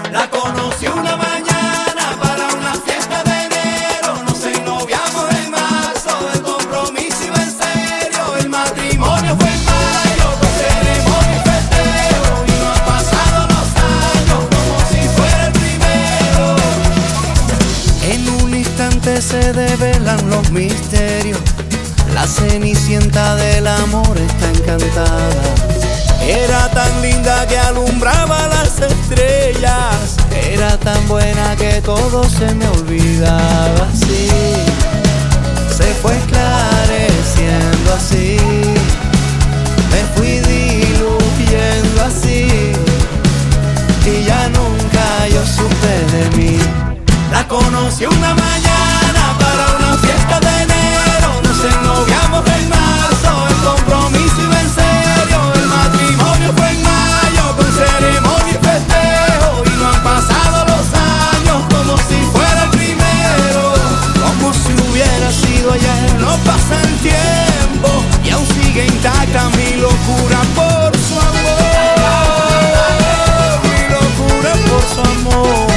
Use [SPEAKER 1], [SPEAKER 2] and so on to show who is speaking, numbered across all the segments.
[SPEAKER 1] La conocí una mañana para una fiesta de enero. Nos ennoviamos en marzo, el compromiso iba en serio. El matrimonio fue en mayo, con ceremonia y festejo. Y no han pasado los años como si fuera el primero. En un instante se develan los misterios. La cenicienta del amor está encantada. Era tan linda que alumbraba las estrellas. Era tan buena que todo se me olvidaba así. Se fue esclareciendo así. Me fui diluyendo así. Y ya nunca yo supe de mí. La conocí una mañana para una fiesta de enero. Nos ennoviamos en marzo, el compromiso iba en serio. El matrimonio fue en mayo, con ceremonia y festejo. Y no han pasado los años como si fuera el primero. Como si hubiera sido ayer, no pasa el tiempo. Y aún sigue intacta mi locura por su amor. Mi locura por su amor.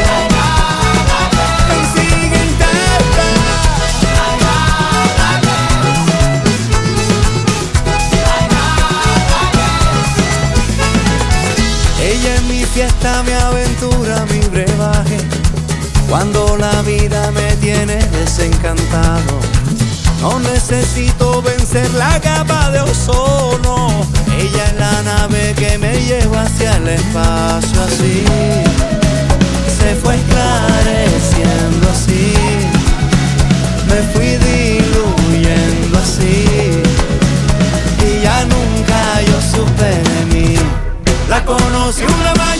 [SPEAKER 1] Ella es mi fiesta, mi aventura, mi brebaje. Cuando la vida me tiene desencantado, no necesito vencer la capa de ozono. Ella es la nave que me lleva hacia el espacio así. Se fue esclareciendo así. Me fui diluyendo así. Y ya nunca yo supe de mí. La conocí una mañana